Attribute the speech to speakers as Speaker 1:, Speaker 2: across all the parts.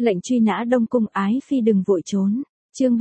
Speaker 1: Lệnh truy nã Đông Cung ái phi đừng vội trốn. Chương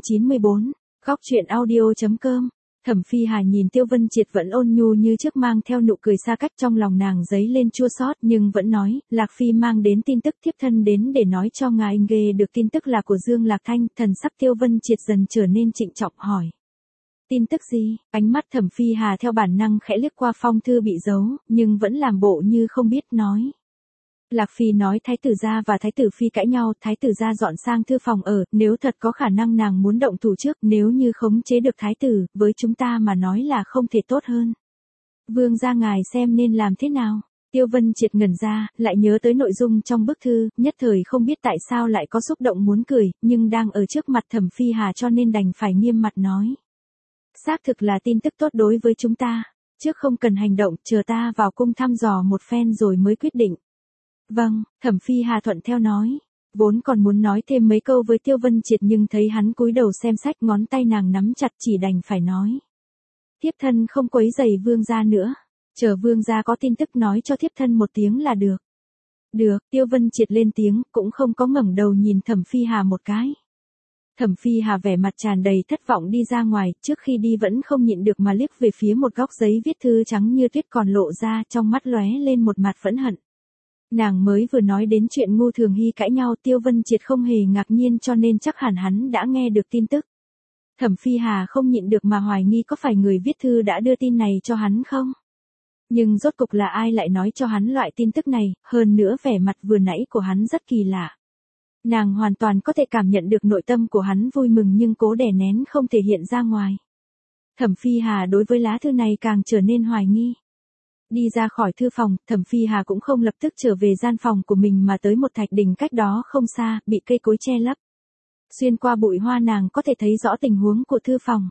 Speaker 1: 394. Góc truyện audio.com. Thẩm Phi Hà nhìn Tiêu Vân Triệt vẫn ôn nhu như trước, mang theo nụ cười xa cách, trong lòng nàng dấy lên chua xót, nhưng vẫn nói, Lạc Phi mang đến tin tức, thiếp thân đến để nói cho ngài nghe được tin tức là của Dương Lạc Thanh. Thần sắc Tiêu Vân Triệt dần trở nên trịnh trọng hỏi. Tin tức gì? Ánh mắt Thẩm Phi Hà theo bản năng khẽ liếc qua phong thư bị giấu, nhưng vẫn làm bộ như không biết, nói. Lạc Phi nói Thái tử gia và Thái tử Phi cãi nhau, Thái tử gia dọn sang thư phòng ở, nếu thật có khả năng nàng muốn động thủ trước, nếu như khống chế được Thái tử, với chúng ta mà nói là không thể tốt hơn. Vương gia ngài xem nên làm thế nào? Tiêu Vân Triệt ngẩn ra, lại nhớ tới nội dung trong bức thư, nhất thời không biết tại sao lại có xúc động muốn cười, nhưng đang ở trước mặt Thẩm Phi Hà cho nên đành phải nghiêm mặt nói. Xác thực là tin tức tốt đối với chúng ta, trước không cần hành động, chờ ta vào cung thăm dò một phen rồi mới quyết định. Vâng, Thẩm Phi Hà thuận theo nói. Vốn còn muốn nói thêm mấy câu với Tiêu Vân Triệt nhưng thấy hắn cúi đầu xem sách, ngón tay nàng nắm chặt, chỉ đành phải nói. Thiếp thân không quấy rầy vương gia nữa. Chờ vương gia có tin tức nói cho thiếp thân một tiếng là được. Được, Tiêu Vân Triệt lên tiếng, cũng không có ngẩng đầu nhìn Thẩm Phi Hà một cái. Thẩm Phi Hà vẻ mặt tràn đầy thất vọng đi ra ngoài, trước khi đi vẫn không nhịn được mà liếc về phía một góc giấy viết thư trắng như tuyết còn lộ ra, trong mắt lóe lên một mặt phẫn hận. Nàng mới vừa nói đến chuyện Ngô Thường Hy cãi nhau, Tiêu Vân Triệt không hề ngạc nhiên, cho nên chắc hẳn hắn đã nghe được tin tức. Thẩm Phi Hà không nhịn được mà hoài nghi có phải người viết thư đã đưa tin này cho hắn không? Nhưng rốt cục là ai lại nói cho hắn loại tin tức này, hơn nữa vẻ mặt vừa nãy của hắn rất kỳ lạ. Nàng hoàn toàn có thể cảm nhận được nội tâm của hắn vui mừng nhưng cố đè nén không thể hiện ra ngoài. Thẩm Phi Hà đối với lá thư này càng trở nên hoài nghi. Đi ra khỏi thư phòng, Thẩm Phi Hà cũng không lập tức trở về gian phòng của mình mà tới một thạch đỉnh cách đó không xa, bị cây cối che lấp. Xuyên qua bụi hoa nàng có thể thấy rõ tình huống của thư phòng.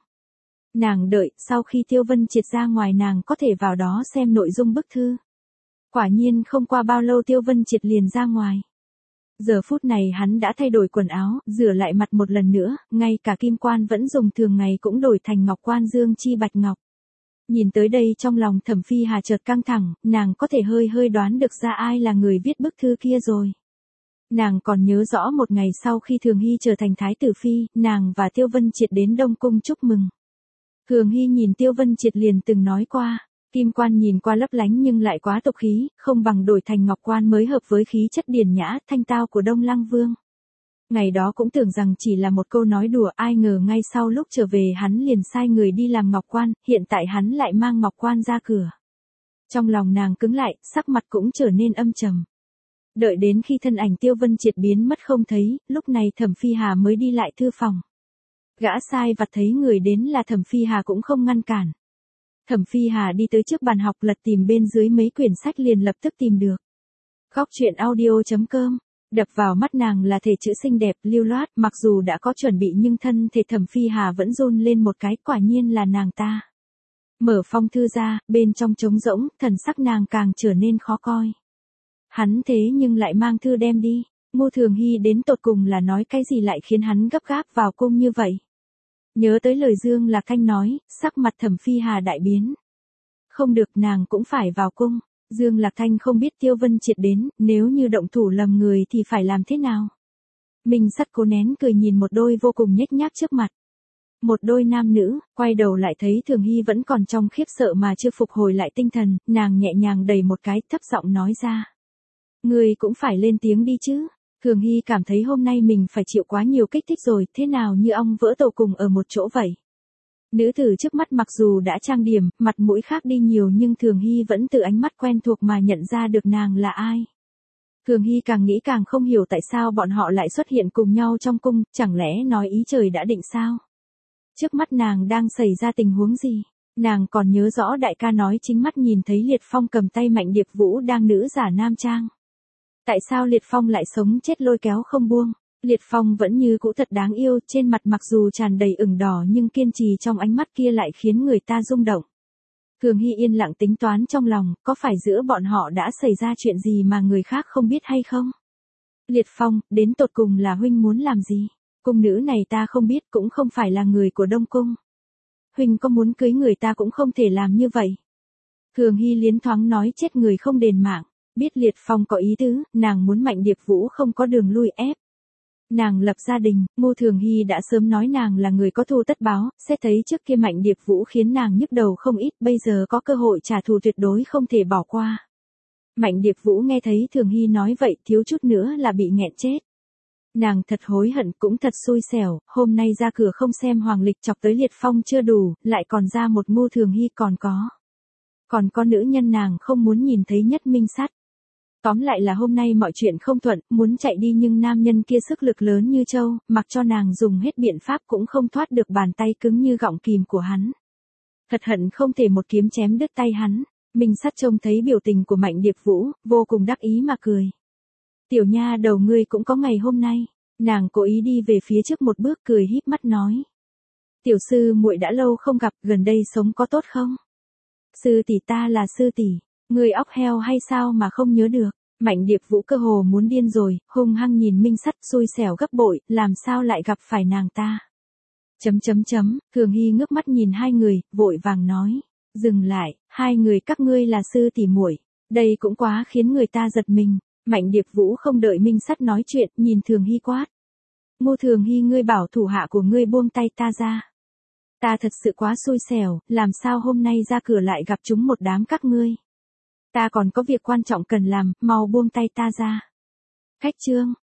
Speaker 1: Nàng đợi, sau khi Tiêu Vân Triệt ra ngoài nàng có thể vào đó xem nội dung bức thư. Quả nhiên không qua bao lâu Tiêu Vân Triệt liền ra ngoài. Giờ phút này hắn đã thay đổi quần áo, rửa lại mặt một lần nữa, ngay cả kim quan vẫn dùng thường ngày cũng đổi thành ngọc quan dương chi bạch ngọc. Nhìn tới đây trong lòng Thẩm Phi Hà chợt căng thẳng, nàng có thể hơi đoán được ra ai là người viết bức thư kia rồi. Nàng còn nhớ rõ một ngày sau khi Thường Hy trở thành Thái tử Phi, nàng và Tiêu Vân Triệt đến Đông Cung chúc mừng. Thường Hy nhìn Tiêu Vân Triệt liền từng nói qua, kim quan nhìn qua lấp lánh nhưng lại quá tục khí, không bằng đổi thành ngọc quan mới hợp với khí chất điển nhã, thanh tao của Đông Lăng Vương. Ngày đó cũng tưởng rằng chỉ là một câu nói đùa, ai ngờ ngay sau lúc trở về hắn liền sai người đi làm ngọc quan, hiện tại hắn lại mang ngọc quan ra cửa. Trong lòng nàng cứng lại, sắc mặt cũng trở nên âm trầm. Đợi đến khi thân ảnh Tiêu Vân Triệt biến mất không thấy, lúc này Thẩm Phi Hà mới đi lại thư phòng. Gã sai vặt thấy người đến là Thẩm Phi Hà cũng không ngăn cản. Thẩm Phi Hà đi tới trước bàn học lật tìm bên dưới mấy quyển sách liền lập tức tìm được. Góc truyện audio.com. Đập vào mắt nàng là thể chữ xinh đẹp, lưu loát, mặc dù đã có chuẩn bị nhưng thân thể Thẩm Phi Hà vẫn run lên một cái, quả nhiên là nàng ta. Mở phong thư ra, bên trong trống rỗng, thần sắc nàng càng trở nên khó coi. Hắn thế nhưng lại mang thư đem đi, Ngô Thường Hy đến tột cùng là nói cái gì lại khiến hắn gấp gáp vào cung như vậy? Nhớ tới lời Dương Lạc Thanh nói, sắc mặt Thẩm Phi Hà đại biến. Không được, nàng cũng phải vào cung. Dương Lạc Thanh không biết Tiêu Vân Triệt đến, nếu như động thủ lầm người thì phải làm thế nào? Minh Sắt cố nén cười nhìn một đôi vô cùng nhếch nhác trước mặt. Một đôi nam nữ, quay đầu lại thấy Thường Hy vẫn còn trong khiếp sợ mà chưa phục hồi lại tinh thần, nàng nhẹ nhàng đẩy một cái, thấp giọng nói ra. Người cũng phải lên tiếng đi chứ. Thường Hy cảm thấy hôm nay mình phải chịu quá nhiều kích thích rồi, thế nào như ong vỡ tổ cùng ở một chỗ vậy. Nữ tử trước mắt mặc dù đã trang điểm, mặt mũi khác đi nhiều nhưng Thường Hy vẫn từ ánh mắt quen thuộc mà nhận ra được nàng là ai. Thường Hy càng nghĩ càng không hiểu tại sao bọn họ lại xuất hiện cùng nhau trong cung, chẳng lẽ nói ý trời đã định sao? Trước mắt nàng đang xảy ra tình huống gì? Nàng còn nhớ rõ đại ca nói chính mắt nhìn thấy Liệt Phong cầm tay Mạnh Điệp Vũ đang nữ giả nam trang. Tại sao Liệt Phong lại sống chết lôi kéo không buông? Liệt Phong vẫn như cũ thật đáng yêu, trên mặt mặc dù tràn đầy ửng đỏ nhưng kiên trì trong ánh mắt kia lại khiến người ta rung động. Thường Hy yên lặng tính toán trong lòng, có phải giữa bọn họ đã xảy ra chuyện gì mà người khác không biết hay không? Liệt Phong, đến tột cùng là huynh muốn làm gì? Cung nữ này ta không biết, cũng không phải là người của Đông Cung. Huynh có muốn cưới người ta cũng không thể làm như vậy. Thường Hy liến thoáng nói chết người không đền mạng. Biết Liệt Phong có ý tứ, nàng muốn Mạnh Điệp Vũ không có đường lui ép. Nàng lập gia đình, Ngô Thường Hy đã sớm nói nàng là người có thù tất báo, xét thấy trước kia Mạnh Điệp Vũ khiến nàng nhức đầu không ít, bây giờ có cơ hội trả thù tuyệt đối không thể bỏ qua. Mạnh Điệp Vũ nghe thấy Thường Hy nói vậy thiếu chút nữa là bị nghẹn chết. Nàng thật hối hận cũng thật xui xẻo, hôm nay ra cửa không xem hoàng lịch chọc tới liệt phong chưa đủ, lại còn ra một Ngô Thường Hy còn có nữ nhân nàng không muốn nhìn thấy nhất minh sắt. Tóm lại là hôm nay mọi chuyện không thuận, muốn chạy đi nhưng nam nhân kia sức lực lớn như trâu, mặc cho nàng dùng hết biện pháp cũng không thoát được bàn tay cứng như gọng kìm của hắn. Thật hận không thể một kiếm chém đứt tay hắn. Minh Sắt trông thấy biểu tình của Mạnh Điệp Vũ, vô cùng đắc ý mà cười. Tiểu nha đầu ngươi cũng có ngày hôm nay. Nàng cố ý đi về phía trước một bước cười híp mắt nói. Tiểu sư muội đã lâu không gặp, gần đây sống có tốt không? Sư tỷ ta là sư tỷ, ngươi óc heo hay sao mà không nhớ được? Mạnh Điệp Vũ cơ hồ muốn điên rồi, hung hăng nhìn Minh Sắt xui xẻo gấp bội, làm sao lại gặp phải nàng ta? Thường Hy ngước mắt nhìn hai người, vội vàng nói. Dừng lại, hai người các ngươi là sư tỷ muội, đây cũng quá khiến người ta giật mình. Mạnh Điệp Vũ không đợi Minh Sắt nói chuyện, nhìn Thường Hy quát. Ngô Thường Hy ngươi bảo thủ hạ của ngươi buông tay ta ra. Ta thật sự quá xui xẻo, làm sao hôm nay ra cửa lại gặp chúng một đám các ngươi. Ta còn có việc quan trọng cần làm, mau buông tay ta ra. Khách trương,